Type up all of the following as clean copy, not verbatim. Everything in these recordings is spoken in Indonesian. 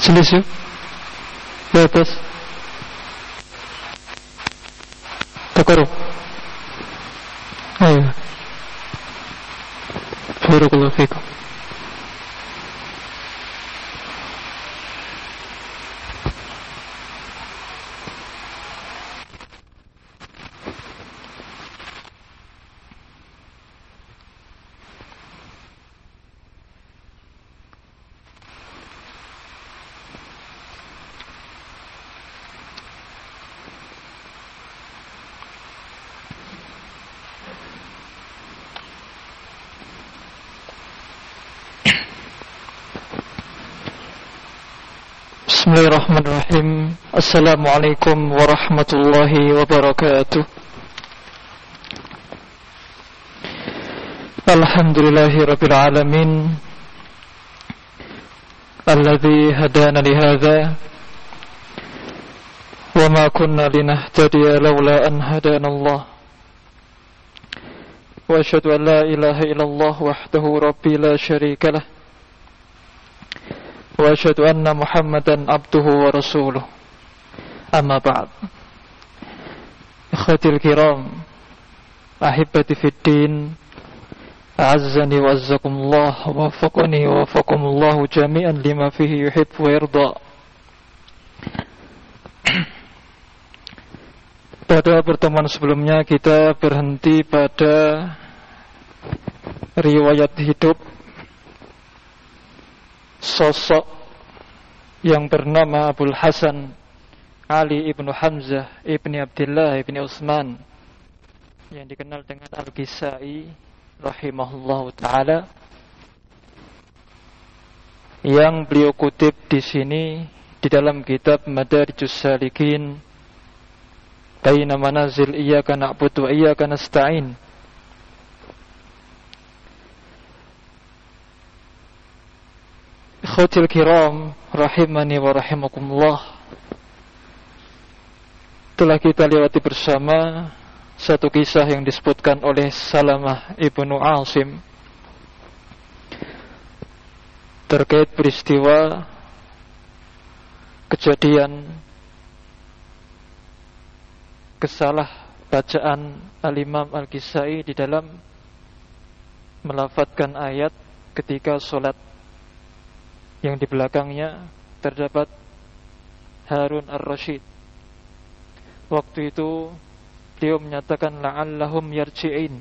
Selisih di atas Takaruh. Ayo. Barakallahu fikum. Bismillahirrahmanirrahim. Assalamualaikum warahmatullahi wabarakatuh. Alhamdulillahi rabbil alamin, alladzi hadana lihadza wa ma kunna linahtadiya laula an hadana Allah. Wa asyhadu an la ilaha illallah wahdahu rabbi la syarika lah. Wa asyhadu anna Muhammadan abduhu wa rasuluh. Amma ba'd. Ikhwatil kiram, ahibati fid din, a'azzani wa azzakumullah, wa wafaqani wa wafaqakumullah jami'an lima fihi yuhibbu wa yarda. Pada pertemuan sebelumnya kita berhenti pada riwayat hidup sosok yang bernama Abul Hasan Ali ibnu Hamzah ibni Abdullah ibni Utsman, yang dikenal dengan Al-Kisai rahimahullahu ta'ala, yang beliau kutip di sini di dalam kitab Madarijus Salikin Baina Manazil Iyyaka Na'budu wa Iyyaka Nasta'in. Ikhwatil kiram rahimani wa rahimakumullah, telah kita lewati bersama satu kisah yang disebutkan oleh Salamah ibnu Asim terkait peristiwa kejadian kesalah bacaan Al-Imam Al-Kisai di dalam melafadzkan ayat ketika sholat, yang di belakangnya terdapat Harun Ar-Rasyid. Waktu itu beliau menyatakan la'allahum yarji'in.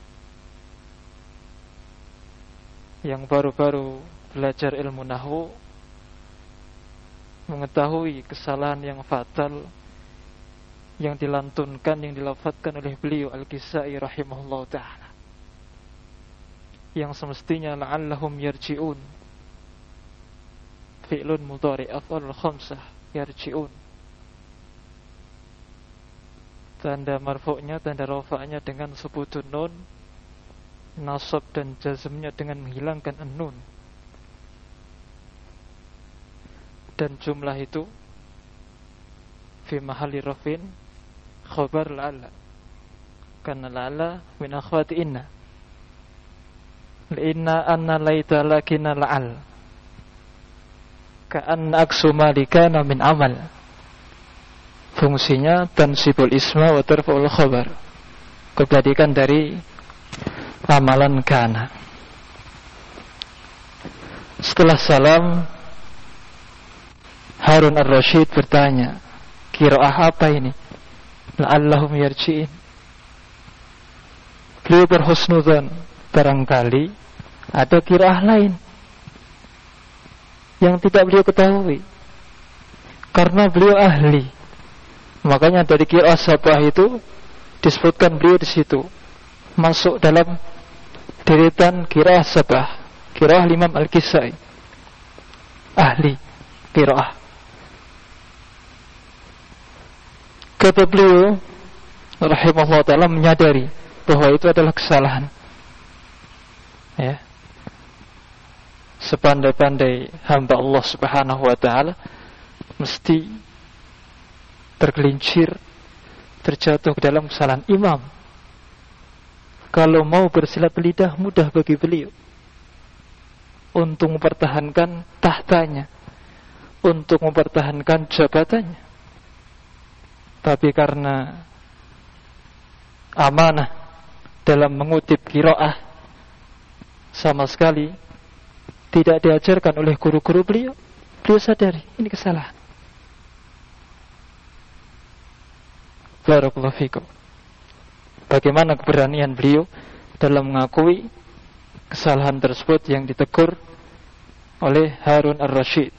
Yang baru-baru belajar ilmu nahwu mengetahui kesalahan yang fatal yang dilantunkan, yang dilafadzkan oleh beliau Al-Kisai rahimahullah ta'ala, yang semestinya la'allahum yarji'un, fi'lun mudhari af'alul khamsah, yarji'un. Tanda marfu'nya, tanda rafa'nya dengan subutun nun, nasab dan jazmnya dengan menghilangkan an-nun. Dan jumlah itu fi mahalli rafin khabar la'alla, karena la'alla min akhwati inna. Inna anna laita lakina la'al, ka'an aksu malikana min amal. Fungsinya tansibul isma wa tarfa'ul khabar, kebalikan dari amalan kana. Setelah salam, Harun Ar-Rasyid bertanya, qiraah apa ini? La'allahum yarji'in. Beliau berhusnudzan, barangkali ada qiraah lain yang tidak beliau ketahui, karena beliau ahli. Makanya dari qiraah sabah itu disebutkan beliau di situ masuk dalam deretan qiraah sabah, qiraah Imam Al-Kisai, ahli qiraah. Kata beliau rahimahullah ta'ala menyadari bahwa itu adalah kesalahan, ya. Sepandai-pandai hamba Allah subhanahu wa ta'ala mesti tergelincir, terjatuh ke dalam kesalahan imam. Kalau mau bersilat lidah, mudah bagi beliau untuk mempertahankan tahtanya, untuk mempertahankan jabatannya, tapi karena amanah dalam mengutip qiraah sama sekali tidak diajarkan oleh guru-guru beliau. Beliau sadari ini kesalahan. Barakallahu fikum. Bagaimana keberanian beliau dalam mengakui kesalahan tersebut yang ditegur oleh Harun ar-Rasyid.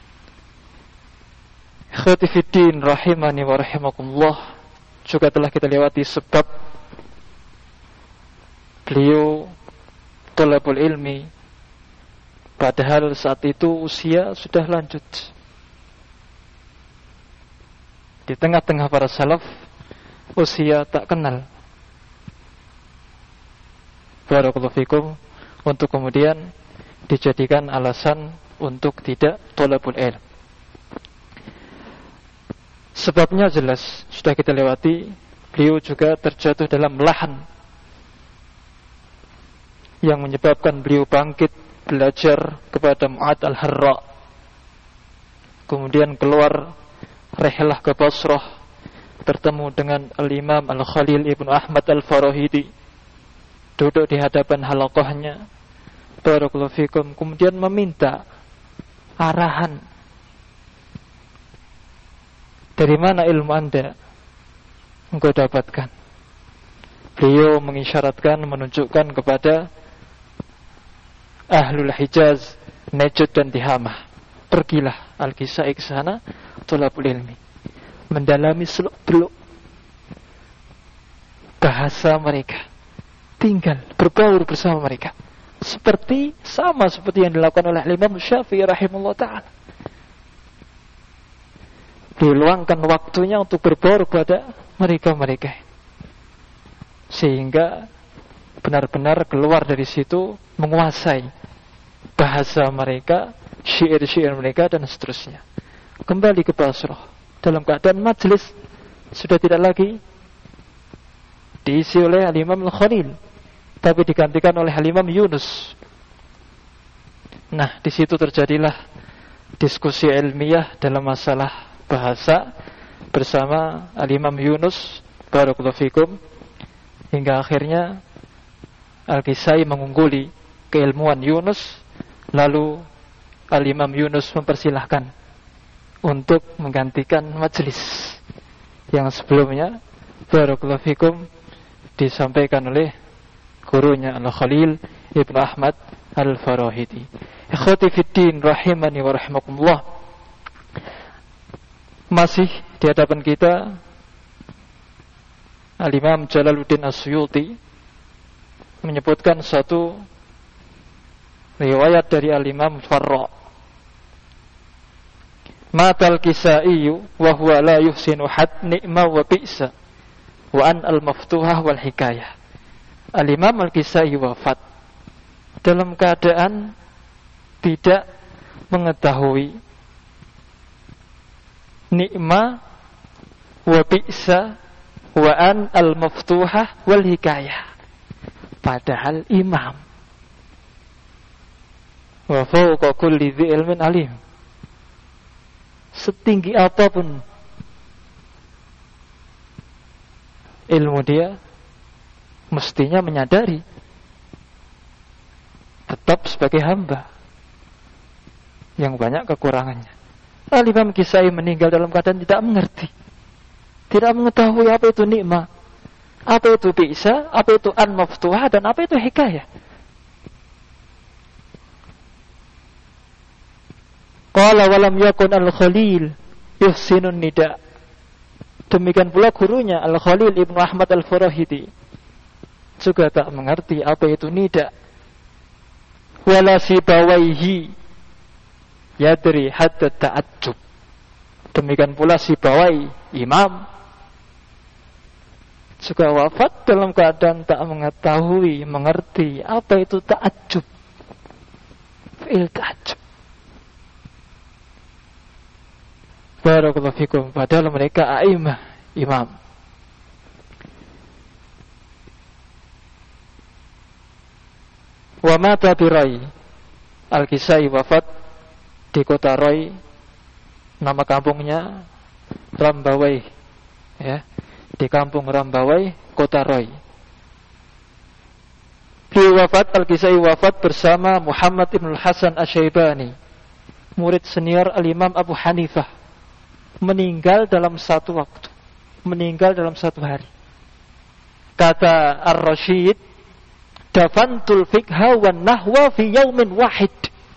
Ikhwati fiddin rahimani wa rahimakumullah, juga telah kita lewati sebab beliau thalabul ilmi, padahal saat itu usia sudah lanjut. Di tengah-tengah para salaf, usia tak kenal. Barakallahu fikum, untuk kemudian dijadikan alasan untuk tidak thalabul ilm. Sebabnya jelas, sudah kita lewati. Beliau juga terjatuh dalam lahan yang menyebabkan beliau bangkit belajar kepada Mu'ad al-Harra. Kemudian keluar rihlah ke Basrah, bertemu dengan Al-Imam Al-Khalil Ibnu Ahmad Al-Farahidi, duduk di hadapan halaqahnya. Barakallahu fikum, kemudian meminta arahan, dari mana ilmu Anda engkau dapatkan? Beliau mengisyaratkan, menunjukkan kepada Ahlul Hijaz, Najd dan Tihamah. Pergilah Al-Kisai ke sana, thalabul ilmi, mendalami seluk-beluk bahasa mereka, tinggal berbaur bersama mereka, sama seperti yang dilakukan oleh Imam Syafi'i rahimahullah ta'ala. Diluangkan waktunya untuk berbaur kepada mereka-mereka, sehingga benar-benar keluar dari situ menguasai bahasa mereka, syair-syair mereka, dan seterusnya. Kembali ke Basrah dalam keadaan majlis sudah tidak lagi diisi oleh Al-Imam Al-Khalil, tapi digantikan oleh Al-Imam Yunus. Nah, di situ terjadilah diskusi ilmiah dalam masalah bahasa bersama Al-Imam Yunus, barakallahu fikum, hingga akhirnya Al-Kisai mengungguli keilmuan Yunus. Lalu Al-Imam Yunus mempersilahkan untuk menggantikan majelis yang sebelumnya, barakallahu fikum, disampaikan oleh gurunya Al-Khalil Ibnu Ahmad Al-Farahidi. Ikhwati fiddin rahimani wa rahimakumullah, masih di hadapan kita Al-Imam Jalaluddin As-Suyuti menyebutkan satu riwayat dari Al-Imam Farra. Matal Kisai wa huwa la yuhsinu had ni'ma wa bi'sa wa an al-maftuhah wal hikayah. Al-Imam Al-Kisai wafat dalam keadaan tidak mengetahui ni'ma wa bi'sa wa an al-maftuhah wal hikayah. Padahal imam, wa fawqa kulli dhi ilmin alim, setinggi apapun ilmu dia, mestinya menyadari tetap sebagai hamba yang banyak kekurangannya. Al-Imam Kisai meninggal dalam keadaan tidak mengerti, tidak mengetahui apa itu nikmah, apa itu bisa, apa itu an-maftuhah, dan apa itu hikayah. Qala walam yakun al-Khalil yuhsinun nida. Demikian pula gurunya Al-Khalil Ibnu Ahmad Al-Farahidi juga tak mengerti apa itu nida. Wala Sibawaihi yadri hatta ta'ajjub. Demikian pula Sibawai, imam, juga wafat dalam keadaan tak mengetahui, mengerti apa itu ta'ajjub, fi'il ta'ajjub. Barakallahu fikum, padahal mereka a'imah, imam. Wa mata bi Rai. Al-Kisai wafat di kota Rai Nama kampungnya Rambawai, ya, di kampung Rambawai, Kota Roy. Beliau wafat, Al-Kisai wafat bersama Muhammad ibn Hasan Asy-Syaibani, murid senior Al-Imam Abu Hanifah, meninggal dalam satu waktu, meninggal dalam satu hari. Kata Ar-Rasyid, dafantul fiqha wan nahwa fi yaumin wahid.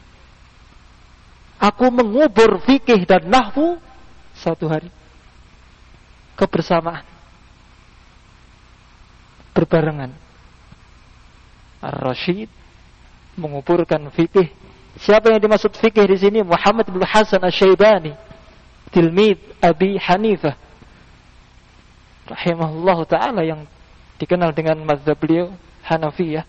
Aku mengubur fikih dan nahwu satu hari, kebersamaan, berbarengan. Ar-Rasyid menguburkan fikih. Siapa yang dimaksud fikih di sini? Muhammad bin Hasan Asy-Syaibani, tilmid Abi Hanifah rahimahullahu taala, yang dikenal dengan mazhab beliau Hanafiyah.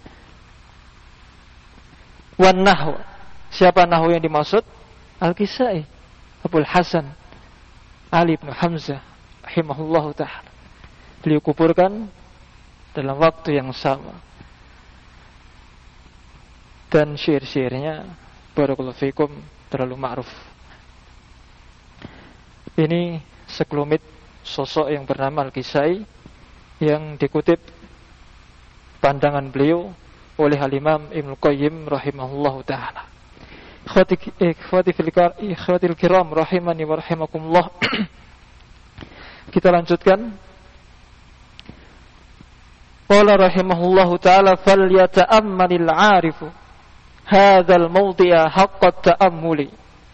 Wan nahw, siapa nahwu yang dimaksud? Al-Kisai Abul Hasan Ali bin Hamzah rahimahullahu taala. Beliau kuburkan dalam waktu yang sama. Dan syair-syairnya barakallahu fikum terlalu ma'ruf. Ini sekelumit sosok yang bernama Al-Kisai yang dikutip pandangan beliau oleh Al-Imam Ibnu Qayyim rahimahullahu taala. Ikhwatil kiram rahimani wa rahimakumullah. Kita lanjutkan. Qala rahimahullahu taala falyata'ammalil 'arifu hadzal mawdi'a haqqat ta'ammuli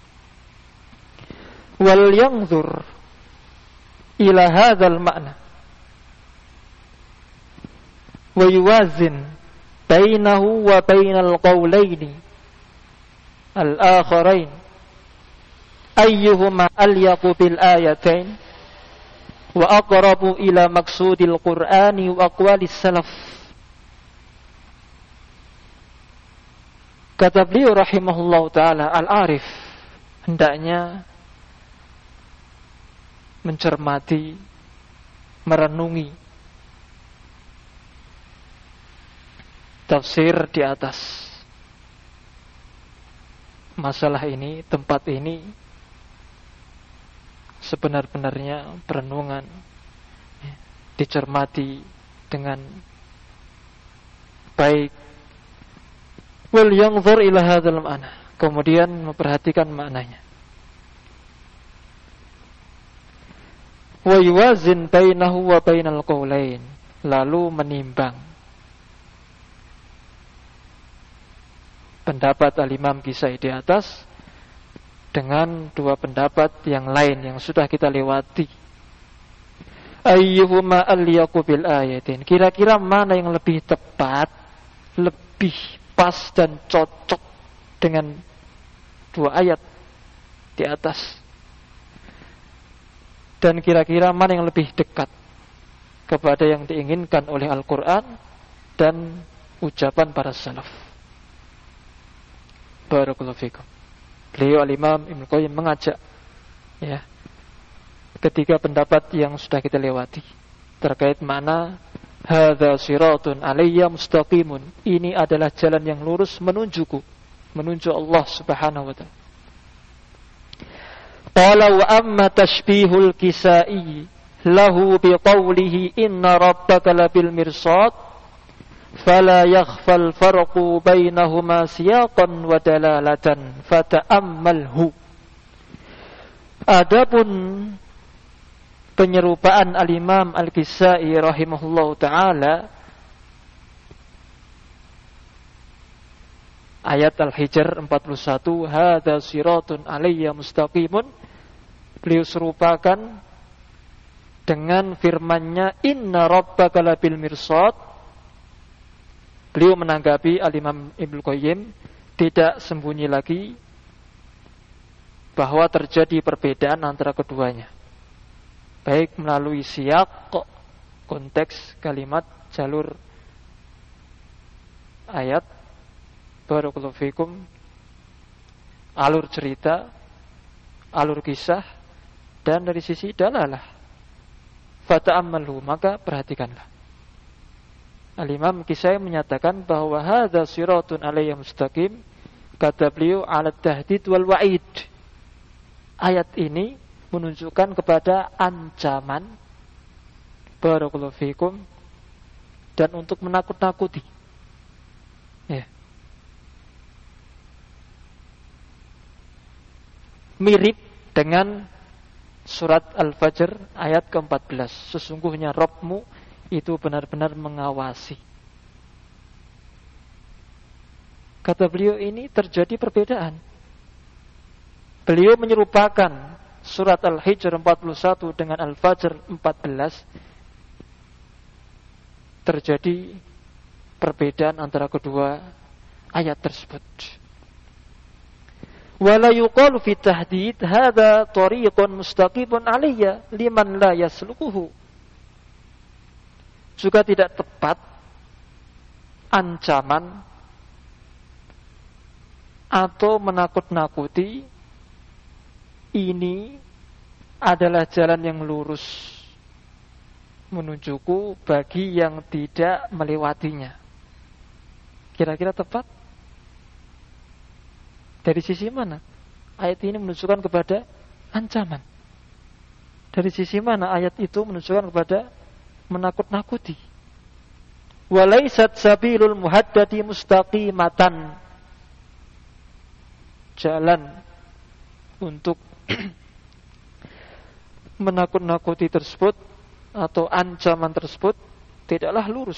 wal yanzur ila hadzal ma'na wa yuwazin bainahu wa bainal qawlaini al-akharain ayyuhuma alyaqu bil ayatain wa aqrabu ila maqsudil qur'ani wa aqwalis salaf. Kata beliau rahimahullahu ta'ala, al-arif hendaknya mencermati, merenungi tafsir di atas masalah ini, tempat ini, sebenar-benarnya perenungan, dicermati dengan baik. Wal yanzur ila hadzal ma'na, kemudian memperhatikan maknanya. Wa yuwazin bainahu wa bainal qawlain, lalu menimbang pendapat Al-Imam Kisai di atas dengan dua pendapat yang lain yang sudah kita lewati. Ayyuhuma alyaqu bil ayatin, kira-kira mana yang lebih tepat, lebih pas dan cocok dengan dua ayat di atas, dan kira-kira mana yang lebih dekat kepada yang diinginkan oleh Al-Quran dan ucapan para salaf. Barakallahu fikum. Beliau Al-Imam Ibnu Qayyim mengajak, ya, ketiga pendapat yang sudah kita lewati terkait mana hadza siratun alayya mustaqimun, ini adalah jalan yang lurus menuju Allah Subhanahu wa ta'ala. Qala wa amma tashbihul Kisai lahu biqawlihi inna rabbaka labil mirsad fala yakhfal farqu bainahuma siyaqan wa dalalatan fata'ammalhu. Adapun penyerupaan Al-Imam Al-Kisai rahimahullahu ta'ala ayat Al-Hijr 41, hadza siratun alayya mustaqimun, beliau serupakan dengan firman-Nya inna rabbaka labil mirsad. Beliau menanggapi Al-Imam Ibnu Qayyim tidak sembunyi lagi bahwa terjadi perbedaan antara keduanya, baik melalui siyak, konteks kalimat, jalur ayat, barakallahu fikum, alur cerita, alur kisah, dan dari sisi dalalah. Fata'ammalhu, maka perhatikanlah. Al-Imam Kisai menyatakan bahwa hadza siratun alayya mustaqim, kata beliau, ala tahdid wal wa'id, ayat ini menunjukkan kepada ancaman, barakallahu fikum, dan untuk menakut-nakuti. Ya. Mirip dengan surat Al-Fajr ayat ke-14. Sesungguhnya Rabbmu itu benar-benar mengawasi. Kata beliau, ini terjadi perbedaan. Beliau menyerupakan surat Al-Hijr 41 dengan Al-Fajr 14. Terjadi perbedaan antara kedua ayat tersebut. Wala yuqalu fi tahdid hadza tariqun mustaqimun alayya liman la yasluquhu. Juga tidak tepat ancaman atau menakut-nakuti ini adalah jalan yang lurus menujuku bagi yang tidak melewatinya. Kira-kira tepat? Dari sisi mana? Ayat ini menunjukkan kepada ancaman. Dari sisi mana ayat itu menunjukkan kepada menakut-nakuti? Walaisat sabilul muhaddadi mustaqimatan. Jalan untuk menakut-nakuti tersebut atau ancaman tersebut tidaklah lurus.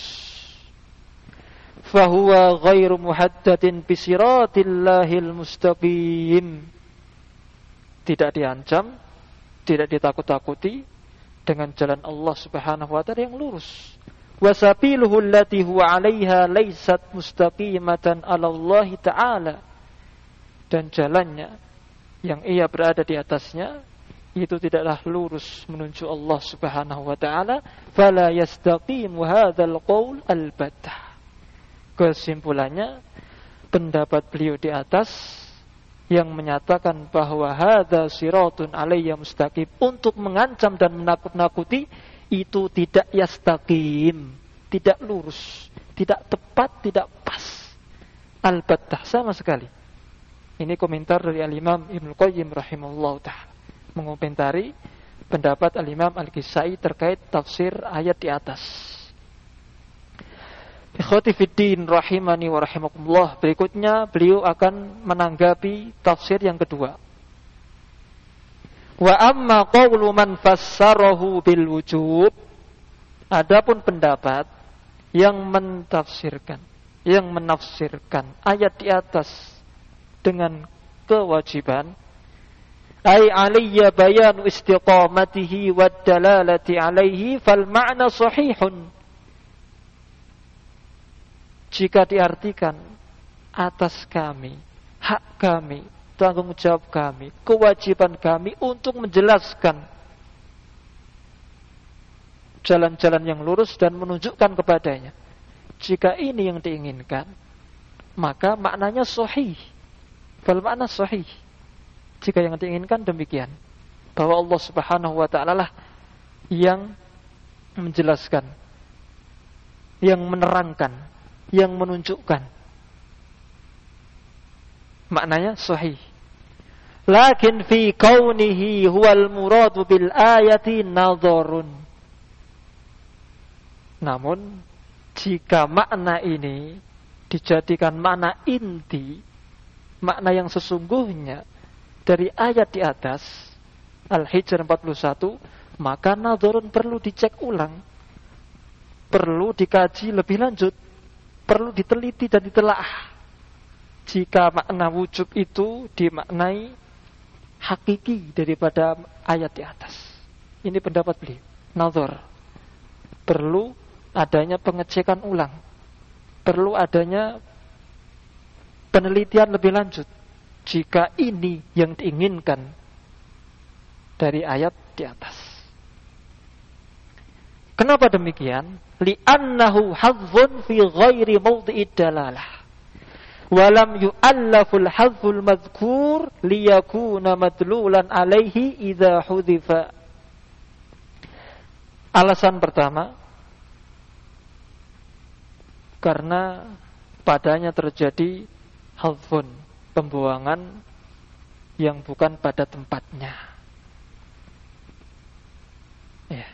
Fahuwa ghairu muhaddadin bisiratillahil mustaqim. Tidak diancam, tidak ditakut-takuti dengan jalan Allah Subhanahu wa ta'ala yang lurus. Wasabiluhu allati huwa 'alaiha laysat mustaqimatan 'ala Allah ta'ala. Dan jalannya yang ia berada di atasnya itu tidaklah lurus menuju Allah Subhanahu wa ta'ala. Fala yastaqimu hadzal qaul albattah. Kesimpulannya, pendapat beliau di atas yang menyatakan bahwa hadza siratun alayya mustaqim, untuk mengancam dan menakut-nakuti, itu tidak yastaqim, tidak lurus, tidak tepat, tidak pas. Albattah, sama sekali. Ini komentar dari Al-Imam Ibnu Qayyim rahimahullah ta'ala, mengomentari pendapat Al-Imam Al-Kisai terkait tafsir ayat di atas. Ikhwati fiddin rahimani wa rahimakumullah. Berikutnya beliau akan menanggapi tafsir yang kedua. Wa amma qawlu man fassarahu bil wujub. Adapun pendapat yang mentafsirkan, yang menafsirkan ayat di atas dengan kewajiban, ay aliyya bayanu istiqamatihi wad dalalati alaihi fal ma'na sahihun. Jika diartikan atas kami, hak kami, tanggung jawab kami, kewajiban kami untuk menjelaskan jalan-jalan yang lurus dan menunjukkan kepadanya. Jika ini yang diinginkan, maka maknanya sahih. Fal makna sahih. Jika yang diinginkan demikian, bahwa Allah Subhanahu wa ta'ala lah yang menjelaskan, yang menerangkan, yang menunjukkan, maknanya sahih. Lakin fi kaunihi huwal muradu bil ayati nadharun. Namun jika makna ini dijadikan makna inti, makna yang sesungguhnya dari ayat di atas Al-Hijr 41, maka nadharun perlu dicek ulang, perlu dikaji lebih lanjut, perlu diteliti dan ditelaah. Jika makna wujub itu dimaknai hakiki daripada ayat di atas. Ini pendapat beliau. Nazar. Perlu adanya pengecekan ulang. Perlu adanya penelitian lebih lanjut. Jika ini yang diinginkan dari ayat di atas. Kenapa demikian? Li'annahu hadzun fi ghairi mawdi'id dalalah. Walam yu'allaful hadzul madhkur liyakuna madlulan alaihi idza hudhifa. Alasan pertama, karena padanya terjadi hadzun, pembuangan yang bukan pada tempatnya. Ya.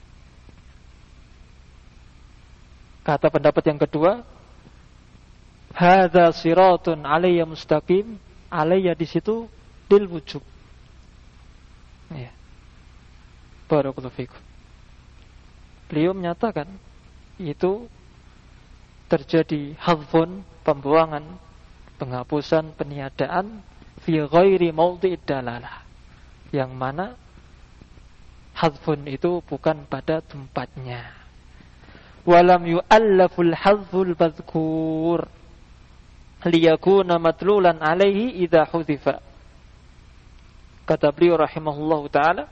Kata pendapat yang kedua, hadza siratun alayya mustaqim, alayya di situ lil wujub. Ya. Barakallahu fikum. Beliau menyatakan itu terjadi hadzfun, pembuangan, penghapusan, peniadaan fi ghairi mawdhi'id dalalah, yang mana hadzfun itu bukan pada tempatnya. Walam yu'allaful hadzful madhkur liyakuna matlulan alaihi idza hudhifa. Kata beliau rahimahullahu taala,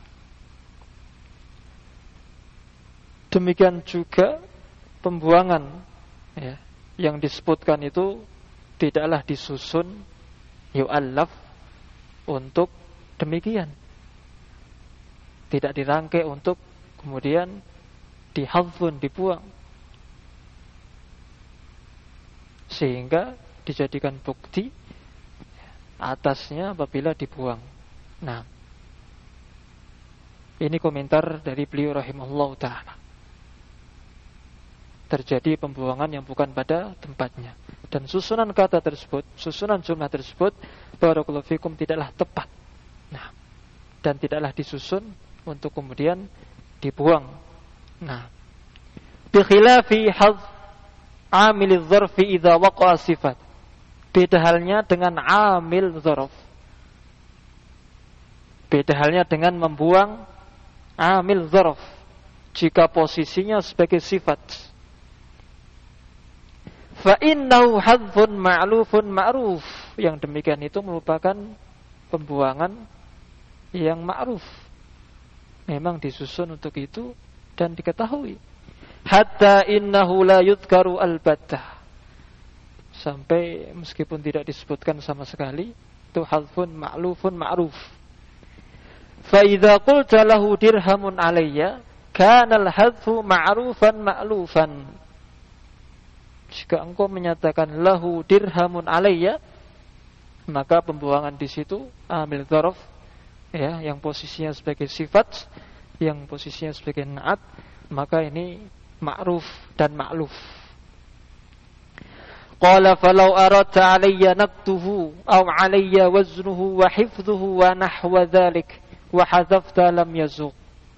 demikian juga pembuangan, ya, yang disebutkan itu tidaklah disusun yu'allaf untuk demikian, tidak dirangkai untuk kemudian dihadzfun, dibuang, sehingga dijadikan bukti atasnya apabila dibuang. Nah, ini komentar dari beliau rahimahullah ta'ala. Terjadi pembuangan yang bukan pada tempatnya, dan susunan kata tersebut, susunan jumlah tersebut, barakallahu fikum, tidaklah tepat. Nah, dan tidaklah disusun untuk kemudian dibuang. Nah, bi khilafi hadz amil dzarfi idza waqa'a sifat. Beda halnya dengan amil dzarf. Beda halnya dengan membuang amil dzarf jika posisinya sebagai sifat. Fa innahu hadzfun ma'lufun ma'ruf. Yang demikian itu merupakan pembuangan yang ma'ruf. Memang disusun untuk itu dan diketahui. Hatta innahu la yudhkaru albattah. Sampai meskipun tidak disebutkan sama sekali, itu hadzfun ma'lufun ma'ruf. Fa idza qulta lahu dirhamun alayya, kana al-hadzfu ma'rufan ma'lufan. Jika engkau menyatakan lahu dirhamun alayya, maka pembuangan di situ amil dzarf, ya, yang posisinya sebagai sifat, yang posisinya sebagai na'at, maka ini ma'ruf dan ma'luf. Qala falau aradta alayya naktuhu aw alayya waznuhu wa hifdhuhu wa nahwa dhalik wa hadzafta lam yazuq.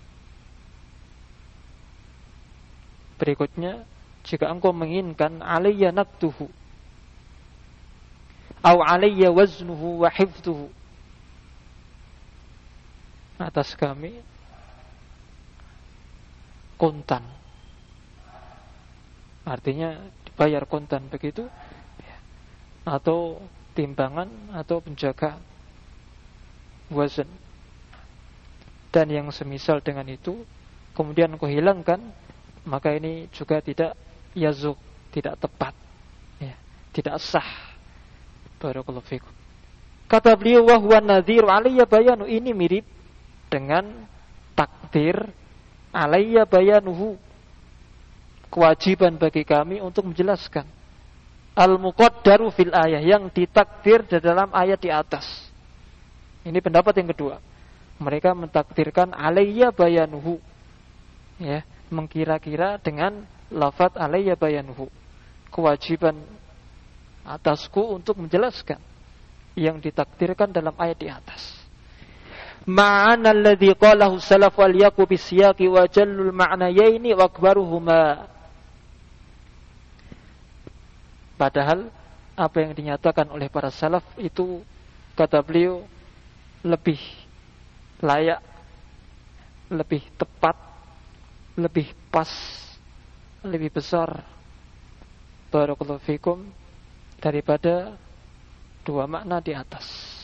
Berikutnya, jika engkau menginginkan alayya naktuhu aw alayya waznuhu wa hifdhuhu, atas kami kontan, artinya dibayar kontan begitu, atau timbangan atau penjaga wazan dan yang semisal dengan itu, kemudian kau hilangkan, maka ini juga tidak yazuk, tidak tepat, ya, tidak sah. Barakallahu fikum. Kata beliau, wa huwa nadhiru alayya bayanu, ini mirip dengan takdir alayya bayanuhu, kewajiban bagi kami untuk menjelaskan al-muqaddaru fil ayah, yang ditakdir di dalam ayat di atas. Ini pendapat yang kedua. Mereka mentakdirkan alayya bayanuhu, ya, mengkira-kira dengan lafaz alayya bayanuhu, kewajiban atasku untuk menjelaskan yang ditakdirkan dalam ayat di atas. Ma'ana alladhi qalahu salaf wal yaqu bisiyaqi wa jallul ma'nayaini wa akbaruhuma. Padahal apa yang dinyatakan oleh para salaf itu, kata beliau, lebih layak, lebih tepat, lebih pas, lebih besar, barakallahu fikum, daripada dua makna di atas.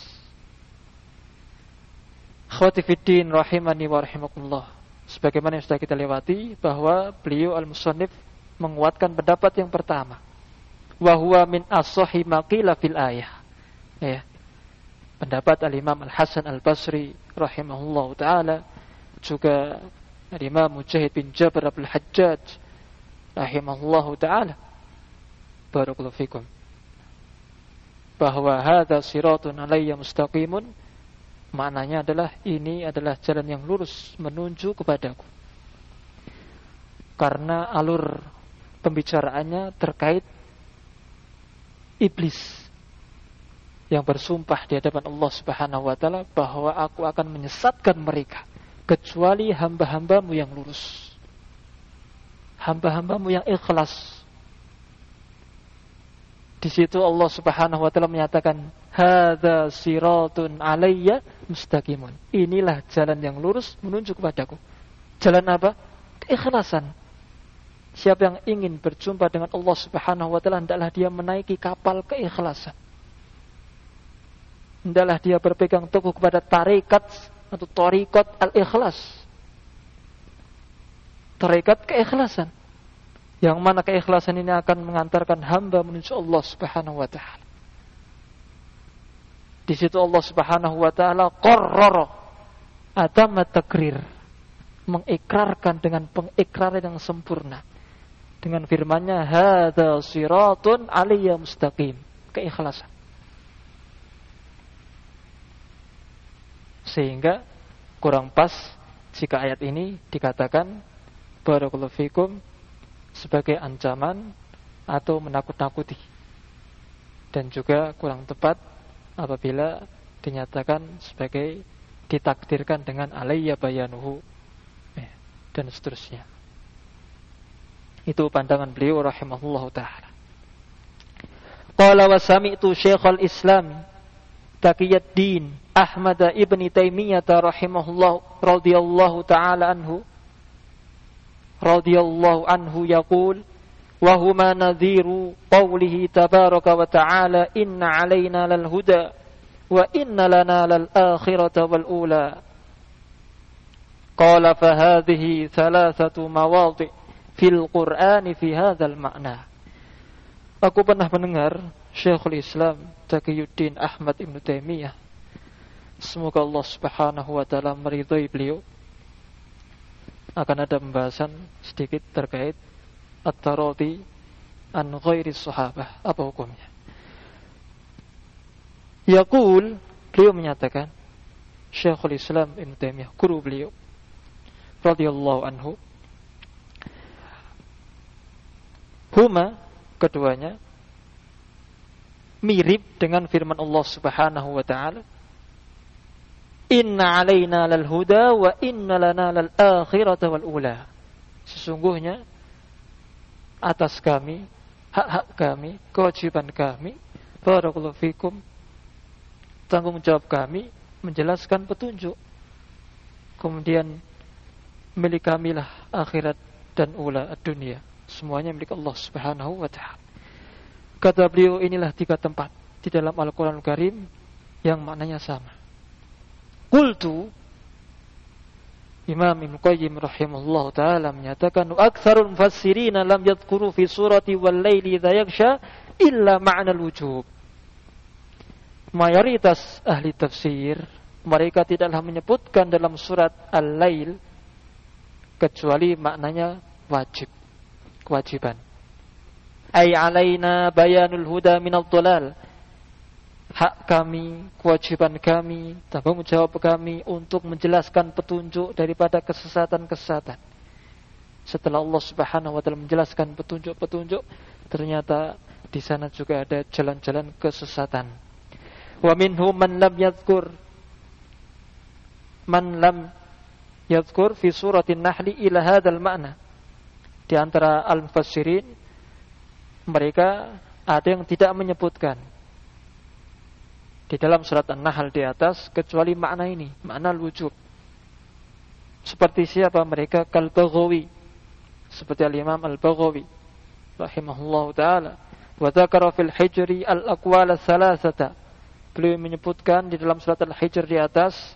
Akhwati fiddin rahimani wa rahimakumullah. Sebagaimana yang sudah kita lewati, bahwa beliau al-musannif menguatkan pendapat yang pertama, wa huwa min as-sahih ma qila fil ayah, ya. Pendapat al-Imam Al-Hasan Al-Basri rahimahullah ta'ala, juga al-Imam Mujahid bin Jabr Al-Hajjaj rahimahullah ta'ala. Barakallahu fikum. bahwa hadza siratun alayya mustaqimun, maknanya adalah ini adalah jalan yang lurus menuju kepadaku. Karena alur pembicaraannya terkait iblis yang bersumpah di hadapan Allah Subhanahu wa taala bahwa aku akan menyesatkan mereka kecuali hamba-hambamu yang lurus, hamba-hambamu yang ikhlas. Di situ Allah Subhanahu wa taala menyatakan hadza siratun alayya mustaqimun. Inilah jalan yang lurus menuju kepadaku. Jalan apa? Keikhlasan. Siapa yang ingin berjumpa dengan Allah Subhanahu wa taala, hendaklah dia menaiki kapal keikhlasan. Hendaklah dia berpegang teguh kepada tarekat atau thariqat al-ikhlas. Tarekat keikhlasan. Yang mana keikhlasan ini akan mengantarkan hamba menuju Allah Subhanahu wa taala. Di situ Allah Subhanahu wa taala qarrara atama takrir, mengikrarkan dengan pengikraran yang sempurna dengan firman-Nya hadza siratun alayya mustaqim, keikhlasan. Sehingga kurang pas jika ayat ini dikatakan barakallahu fikum sebagai ancaman atau menakut-nakuti, dan juga kurang tepat apabila dinyatakan sebagai ditakdirkan dengan alayya bayanuhu dan seterusnya. Itu pandangan beliau rahimahullahu taala. Qala wa sami'tu Syekhul Islam Taqiyuddin Ahmad ibn Taimiyah rahimahullah radhiyallahu taala anhu yaqul wa huma nadhiru qawlihi tabaraka wa ta'ala inna 'alaina lal huda wa inna lana lal akhirata wal ula. Qala fa hadhihi thalathatu mawadhi' fil Qur'ani fi hadzal ma'na. Aku pernah mendengar Syekhul Islam Taqiyuddin Ahmad ibn Taimiyah, semoga Allah Subhanahu wa taala meridhai beliau, akan ada pembahasan sedikit terkait at-taradi an ghairi sahabah, apa hukumnya. Yaqul, beliau menyatakan, Syekhul Islam Ibn Taimiyah, guru beliau radhiyallahu anhu, huma, keduanya mirip dengan firman Allah Subhanahu wa taala, inna 'alaina lal huda wa inna lana lal akhirata wal ula. Sesungguhnya atas kami, hak-hak kami, kewajiban kami, barakallahu fikum, tanggung jawab kami menjelaskan petunjuk. Kemudian milik kamilah akhirat dan ula dunia. Semuanya milik Allah Subhanahu wa taala. Kata beliau, inilah 3 tempat di dalam Al-Qur'anul Karim yang maknanya sama. Qultu, Imam Ibnu Qayyim rahimahullah taala menyatakan, aktsarul mufassirin lam yadhkuru fi surati wal laili idza yaghsha illa ma'na al-wujub. Mayoritas ahli tafsir mereka tidaklah menyebutkan dalam surat Al-Lail kecuali maknanya wajib, kewajiban. Ay alaina bayanul huda minal dhalal. Hak kami, kewajiban kami, tanggung jawab kami untuk menjelaskan petunjuk daripada kesesatan-kesesatan. Setelah Allah Subhanahu wa taala menjelaskan petunjuk-petunjuk, ternyata di sana juga ada jalan-jalan kesesatan. Wa minhum man lam yadhkur fi suratin Nahl ila hadzal ma'na. Di antara al-mufassirin mereka ada yang tidak menyebutkan di dalam surat An-Nahl di atas kecuali makna ini, makna al-wujub. Seperti siapa mereka? Kal-Baghawi, seperti al-Imam Al-Baghawi rahimahullahu taala. Wa dzakara fil Hijri al-aqwal ats-tsalatsata. Beliau menyebutkan di dalam surat Al-Hijr di atas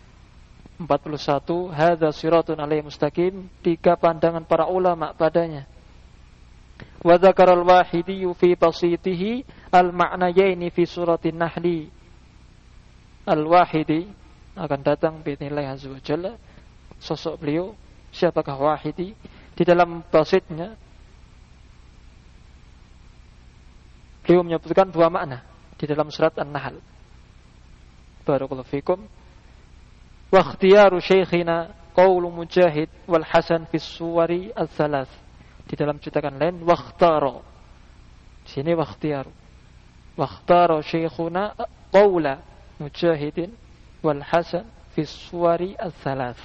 41, hadza siratun alayhi mustaqim, 3 pandangan para ulama padanya. Wa dzakara al-Wahidi fi basitihi al-ma'nayaini fi suratin Nahl. Al-Wahidi akan datang bi'idznillah azza wa jalla. Sosok beliau, siapakah Wahidi? Di dalam basitnya beliau menyebutkan 2 makna. Di di dalam surat An-Nahl. Barakallahu fikum. Wa ikhtiyaru syekhina qaulu Mujahid wal Hasan fi suwari al-thalath. Di dalam cetakan lain wakhtara. Di sini wakhtiyaru. Wakhtara syekhuna qaula Mujahidin wal Hasan fi suwari al-thalath.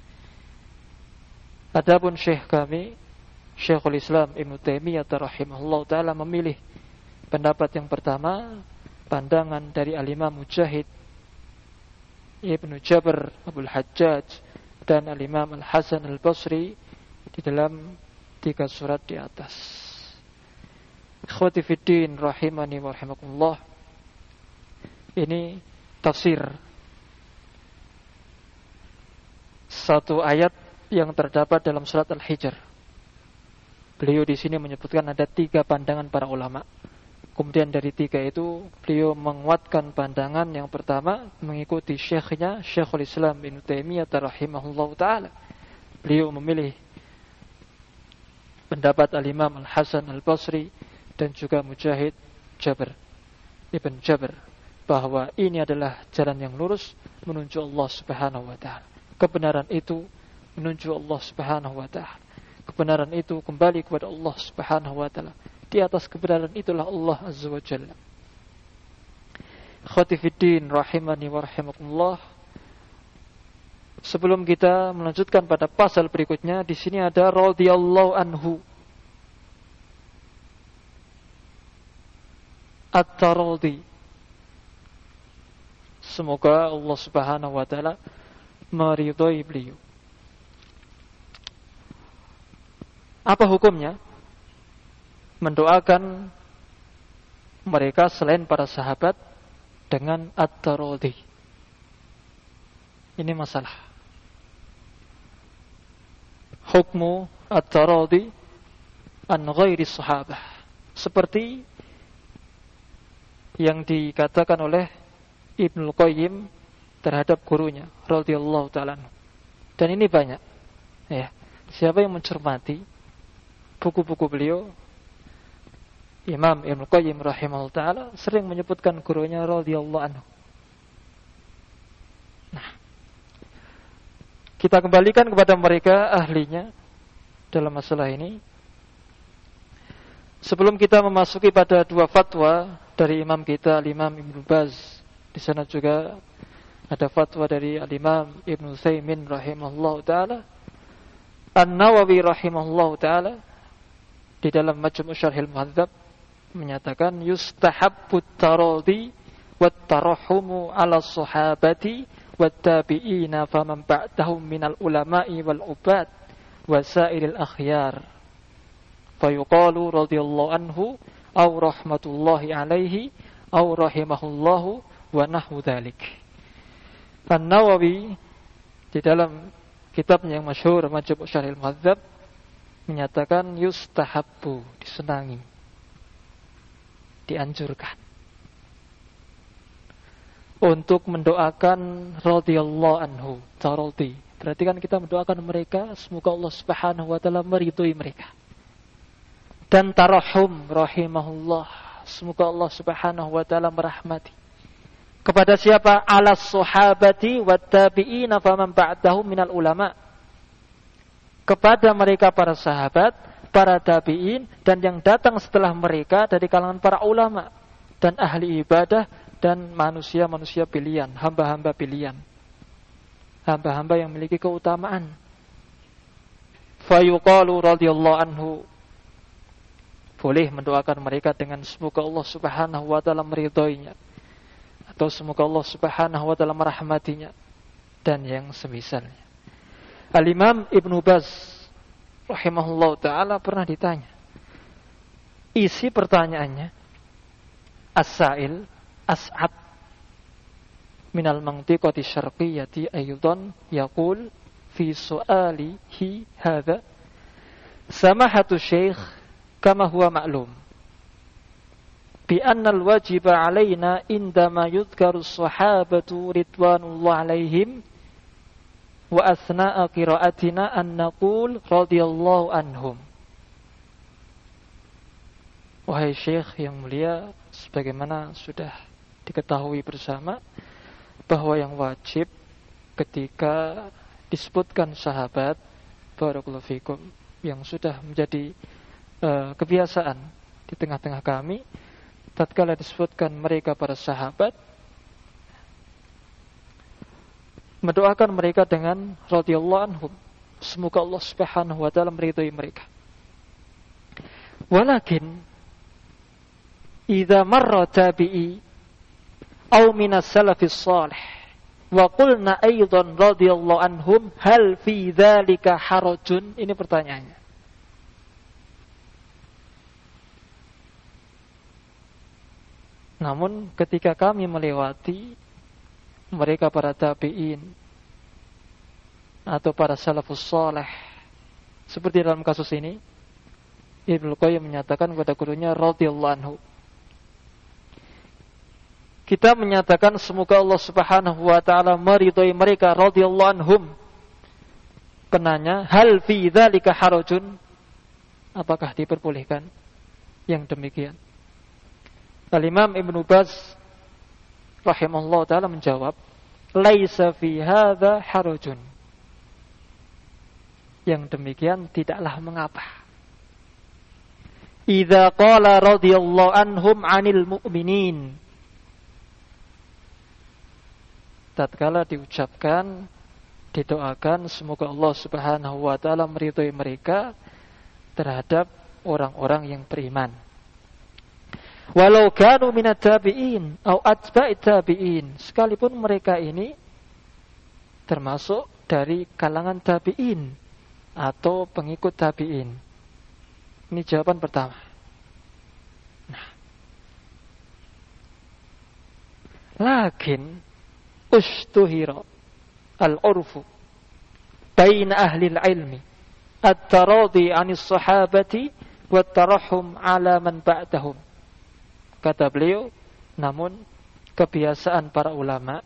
Adapun syekh kami, Syekhul Islam Ibnu Taimiyah rahimahullah taala memilih pendapat yang pertama, pandangan dari Al-Imam Mujahid Ibnu Jabr Abul Hajjaj dan Al-Imam Al-Hasan Al-Basri di dalam 3 surat di atas. Ikhwati fiddin rahimani wa rahimakumullah. Ini tafsir satu ayat yang terdapat dalam surat Al-Hijr. Beliau di sini menyebutkan ada 3 pandangan para ulama. Kemudian dari 3 itu beliau menguatkan pandangan yang pertama mengikuti syekhnya Syekhul Islam Ibnu Taimiyah rahimahullah taala. Beliau memilih pendapat Al-Imam Al-Hasan Al-Basri dan juga Mujahid Ibn Jabr bahwa ini adalah jalan yang lurus menuju Allah Subhanahu wa taala. Kebenaran itu menuju Allah Subhanahu wa taala. Kebenaran itu kembali kepada Allah Subhanahu wa taala. Di atas kebenaran itulah Allah Azza wa Jalla. Ikhwati fiddin rahimani wa rahimakumullah. Sebelum kita melanjutkan pada pasal berikutnya, di sini ada radhiyallahu anhu. At-taradi. Semoga Allah Subhanahu wa taala meridhai beliau. Apa hukumnya mendoakan mereka selain para sahabat dengan at-taradi? Ini masalah. Hukmu at-taradi an ghairi sahabah, seperti yang dikatakan oleh Ibnul Qayyim terhadap gurunya radhiyallahu ta'ala. Dan ini banyak. Ya, siapa yang mencermati buku-buku beliau, Imam Ibnul Qayyim rahimahullah ta'ala sering menyebutkan gurunya radhiyallahu anhu. Nah, kita kembalikan kepada mereka ahlinya dalam masalah ini. Sebelum kita memasuki pada 2 fatwa dari imam kita Al-Imam Ibnu Baz, di sana juga ada fatwa dari Al-Imam Ibnu Utsaimin rahimahullah ta'ala. An-Nawawi rahimahullah ta'ala di dalam Majmu' Syarhil Muhadzab menyatakan yustahabbut taradi wat tarahumu 'ala sahabati wat tabi'ina faman ba'dahum minal ulama'i wal ubad wasailil akhyar fayuqalu radhiyallahu anhu aw rahmatullahi alaihi aw rahimahullahu wa nahwu dzalik. An-Nawawi di dalam kitabnya yang masyhur Majmu' Syarhil Muhadzab menyatakan yustahabbu, disenangi, dianjurkan untuk mendoakan radhiyallahu anhu, taradi. Berarti kan kita mendoakan mereka semoga Allah Subhanahu wa taala meridhai mereka. Dan tarahum rahimahullah, semoga Allah Subhanahu wa taala merahmati. Kepada siapa? Ala sahabati wat tabi'ina faman ba'dahum minal ulama. Kepada mereka para sahabat, para tabi'in, dan yang datang setelah mereka dari kalangan para ulama dan ahli ibadah dan manusia-manusia pilihan, hamba-hamba pilihan, hamba-hamba yang memiliki keutamaan. Fayuqalu radhiyallahu anhu, boleh mendoakan mereka dengan semoga Allah Subhanahu wa taala meridhoinya, atau semoga Allah Subhanahu wa taala merahmatinya, dan yang semisalnya. Al-Imam Ibnu Baz rahimahullah ta'ala pernah ditanya. Isi pertanyaannya, As-Sa'il As'ab minal mantiqati syarqiyyati aydan yaqul fi su'alihi hadha samahatu syekh kama huwa ma'lum bi anna al-wajiba 'alaina indama yudhkaru as-sahabatu ridwanullah 'alaihim wa asna'a qira'atina an naqul radhiyallahu anhum. Wahai Syekh yang mulia, sebagaimana sudah diketahui bersama bahwa yang wajib ketika disebutkan sahabat barakallahu fikum yang sudah menjadi kebiasaan di tengah-tengah kami, tatkala disebutkan mereka para sahabat, mendoakan mereka dengan radhiyallahu anhum, semoga Allah Subhanahu wa taala meridhai mereka. Walakin idza marra tabi'i aw min as-salafis salih wa qulna aidan radhiyallahu anhum hal fi dzalika harajun? Ini pertanyaannya. Namun ketika kami melewati mereka para tabi'in atau para salafus salih, seperti dalam kasus ini, Ibnu Qayyim menyatakan kepada gurunya radhiyallahu anhu, kita menyatakan semoga Allah Subhanahu wa taala meridhai mereka radhiyallahu anhum. Kenanya, hal fi dzalika harajun? Apakah diperbolehkan yang demikian? Al-Imam Ibnu Baz rahimahullah ta'ala menjawab, laisa fi hadza harajun. Yang demikian tidaklah mengapa. Idza qala radhiyallahu anhum 'anil mu'minin. Tatkala diucapkan, didoakan semoga Allah Subhanahu wa taala meridhai mereka terhadap orang-orang yang beriman. Walau kanu minat tabi'in atau atba'it tabi'in, sekalipun mereka ini termasuk dari kalangan tabi'in atau pengikut tabi'in. Ini jawaban pertama. Nah, lakin ushtuhira al-urfu baina ahli al-ilmi at-taradi 'anis sahabati wat-tarahhum 'ala man ba'dahum. Kata beliau, namun kebiasaan para ulama,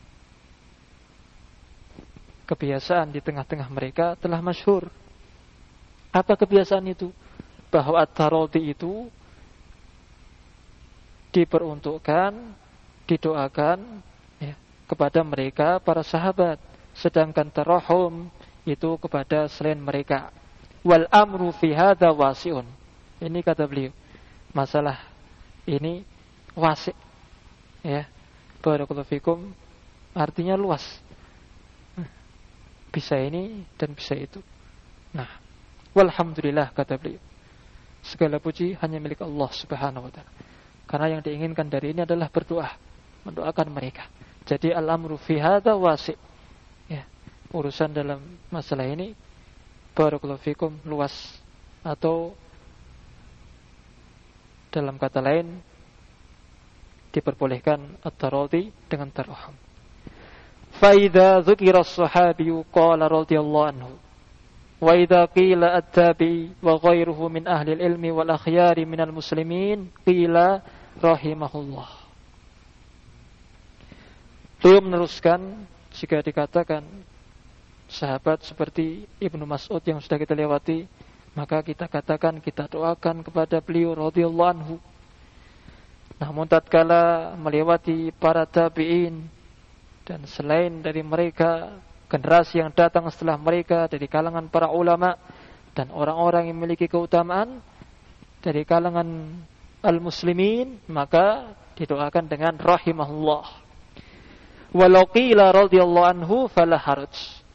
kebiasaan di tengah-tengah mereka telah masyhur. Apa kebiasaan itu? Bahwa at-taradi itu diperuntukkan, didoakan ya, kepada mereka para sahabat, sedangkan tarahum itu kepada selain mereka. Wal amru fi hadza wasi'un. Ini kata beliau, masalah ini wasi', ya, barakallahu fikum, artinya luas. Bisa ini dan bisa itu. Nah, walhamdulillah kata beliau, segala puji hanya milik Allah Subhanahu wa taala. Karena yang diinginkan dari ini adalah berdoa, mendoakan mereka. Jadi al-amru fi hadza wasi'. Ya, urusan dalam masalah ini barakallahu fikum luas, atau dalam kata lain diperbolehkan at-taradi dengan tarahum. Fa idza dzukira as-sahabiyyu qala radhiyallahu anhu wa idza qila at-tabi'i wa ghairuhu min ahli al-ilmi wal akhyari minal muslimin qila rahimahullah. Beliau meneruskan, jika dikatakan sahabat seperti Ibnu Mas'ud yang sudah kita lewati, maka kita katakan, kita doakan kepada beliau radhiyallahu anhu. Namun tatkala melewati para tabi'in dan selain dari mereka, generasi yang datang setelah mereka dari kalangan para ulama dan orang-orang yang memiliki keutamaan dari kalangan al-muslimin, maka didoakan dengan rahimahullah. Walau qila radhiyallahu anhu fala haraj.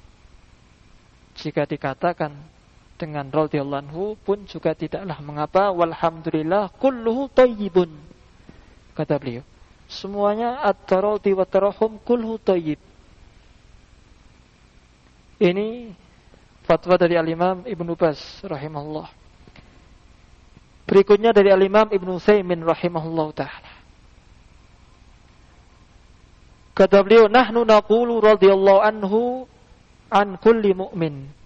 Jika dikatakan dengan radhiyallahu anhu pun juga tidaklah mengapa. Walhamdulillah kulluhu thayyibun. Kata beliau, semuanya at-taradi wa tarahum kulluhu thayyib. Ini fatwa dari al-Imam Ibnu Baz rahimahullah. Berikutnya dari al-Imam Ibnu Utsaimin rahimahullah taala. Kata beliau, nahnu naqulu radhiyallahu anhu an kulli mu'min.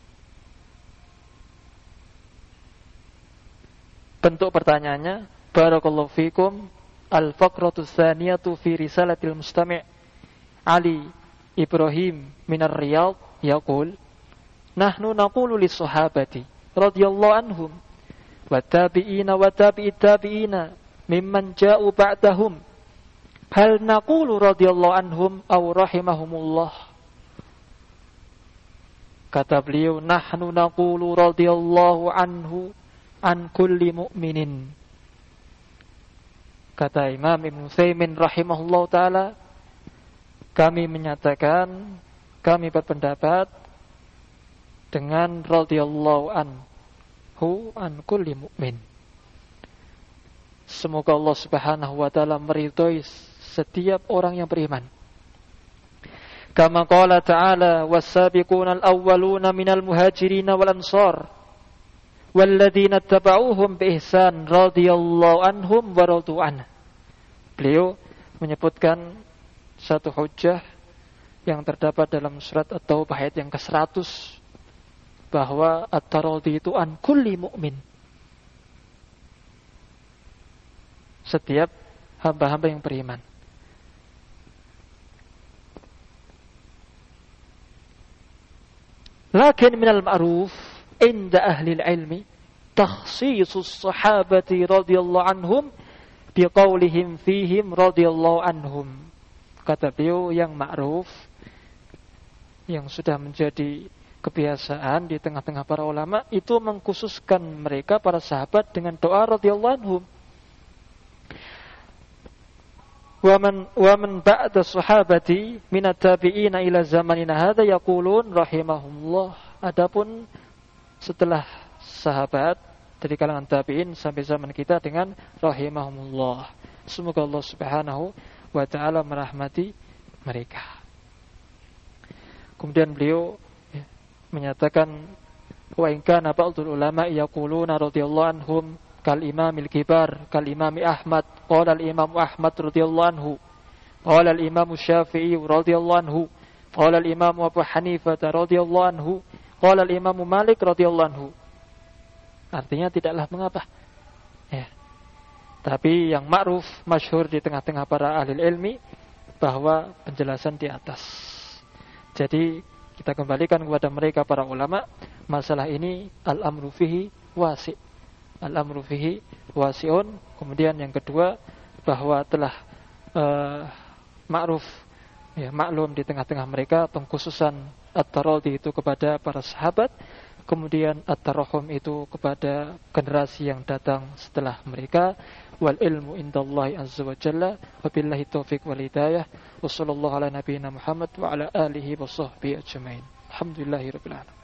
Bentuk pertanyaannya, barakallahu fikum, al-faqratu tsaniyatu fi risalatil mustami' Ali Ibrahim minar Riyadh yaqul, nahnu naqulu lis-sahabati radhiyallahu anhum wa tabi'ina wa tabi'it tabi'ina mimman ja'u ba'dahum Hal naqulu radhiyallahu anhum aw rahimahumullah. Kata beliau, nahnu naqulu radhiyallahu anhu an kulli mu'minin. Kata Imam Ibnu Utsaimin rahimahullah taala, kami menyatakan, kami berpendapat dengan radhiyallahu anhu an kulli mu'min. Semoga Allah Subhanahu wa taala meridhai setiap orang yang beriman. Kama qala ta'ala was-sabiquna al-awwaluna minal muhajirin wal ansar walladzina tabauhum bi ihsan radhiyallahu anhum wa radu anhu. Beliau menyebutkan satu hujjah yang terdapat dalam surat At-Taubah ayat yang ke-100 bahwa at-taradhi itu an kulli mu'min. Setiap hamba-hamba yang beriman. Lakin minal ma'ruf inda ahli ilmi takhsisus sahabati radhiyallahu anhum biqaulihim fihim radhiyallahu anhum. Kata beliau, yang ma'ruf, yang sudah menjadi kebiasaan di tengah-tengah para ulama, itu mengkhususkan mereka para sahabat dengan doa radhiyallahu anhum. Wa man ba'da sahabati minat tabi'ina ila zamanina hadza yaqulun rahimahullah. Adapun setelah sahabat dari kalangan tabi'in sampai zaman kita dengan rahimahumullah. Semoga Allah Subhanahu wa taala merahmati mereka. Kemudian beliau menyatakan, wa in kana ba'dul ulama yaquluna radhiyallahu anhum kal imamil kibar kal imami Ahmad qala al imam Ahmad radhiyallahu anhu qala al imam Syafi'i radhiyallahu anhu qala al imam Abu Hanifah radhiyallahu anhu qala al imam Malik radhiyallahu anhu. Artinya tidaklah mengapa, ya. Tapi yang ma'ruf, masyhur di tengah-tengah para ahli ilmi, bahwa penjelasan di atas. Jadi kita kembalikan kepada mereka para ulama, masalah ini al-amru fihi wasi'. Al-amru fihi wasi'un. Kemudian yang kedua, bahwa telah ma'ruf, ya, maklum di tengah-tengah mereka pengkhususan at-taradhi itu kepada para sahabat. Kemudian at-tarahum itu kepada generasi yang datang setelah mereka. Wal ilmu indallahi azza wa jalla. Wabillahi taufiq wal hidayah. Wassallallahu ala nabiyyina Muhammad wa ala alihi wa sahbihi ajma'in. Alhamdulillahirabbil alamin.